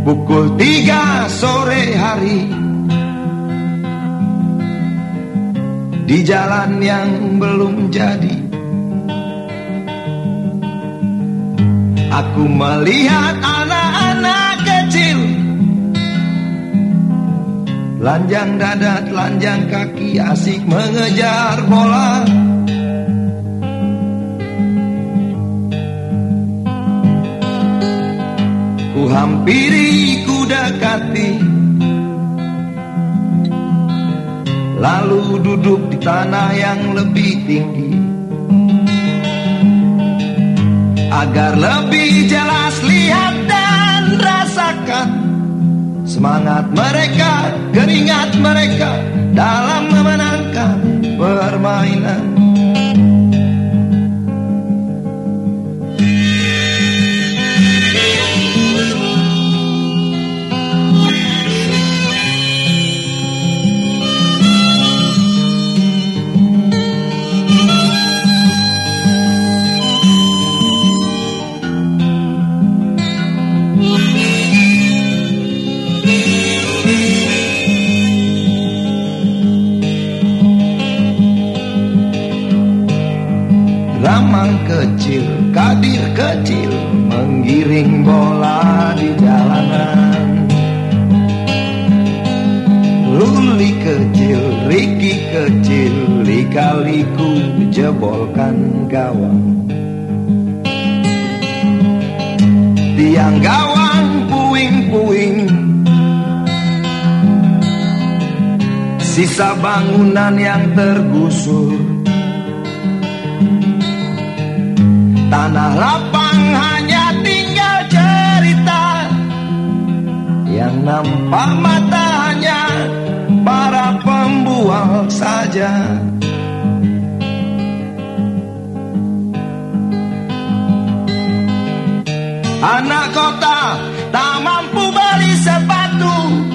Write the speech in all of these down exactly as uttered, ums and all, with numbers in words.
Pukul tiga sore hari, di jalan yang belum jadi, aku melihat anak-anak kecil, telanjang dada, telanjang kaki, asik mengejar bola. Ku hampiri, ku dekati, lalu duduk di tanah yang lebih tinggi, agar lebih jelas lihat dan rasakan semangat mereka, keringat mereka dalam memenangkan permainan. Ramang kecil, Kadir kecil, menggiring bola di jalanan. Luli kecil, Riki kecil, lika-liku jebolkan gawang. Tiang gawang puing-puing, sisa bangunan yang tergusur. Tanah lapang hanya tinggal cerita, yang nampak mata hanya para pembual saja. Anak kota tak mampu beli sepatu,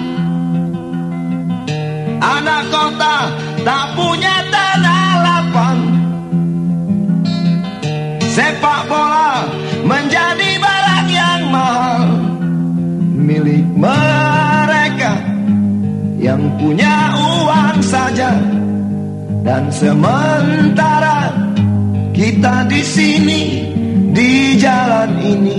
anak kota tak punya tanah lapang. Sepak bola menjadi barang yang mahal, milik mereka yang punya uang saja. Dan sementara kita di sini, di jalan ini,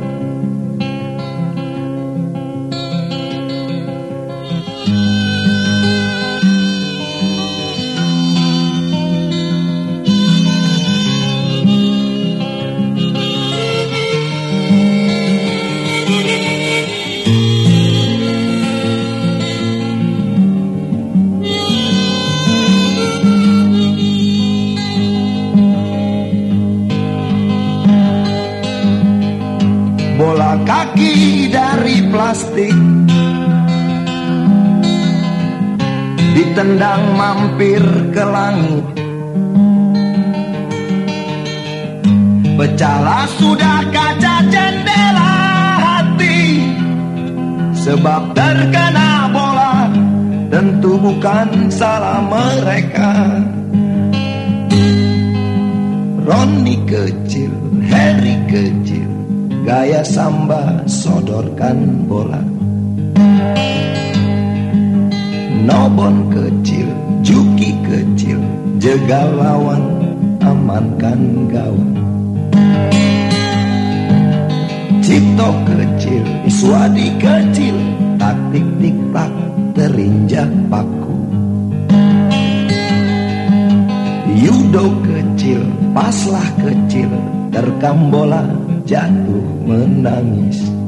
bola kaki dari plastik ditendang mampir ke langit. Pecahlah sudah kaca jendela hati, sebab terkena bola tentu bukan salah mereka. Roni kecil, Harry kecil, gaya samba sodorkan bola. Nobon kecil, Juki kecil, jegal lawan, amankan gawang. Cipto kecil, Iswadi kecil, taktik tik-tak terinjak paku. Yudo kecil, Paslah kecil, terkam bola jatuh menangis.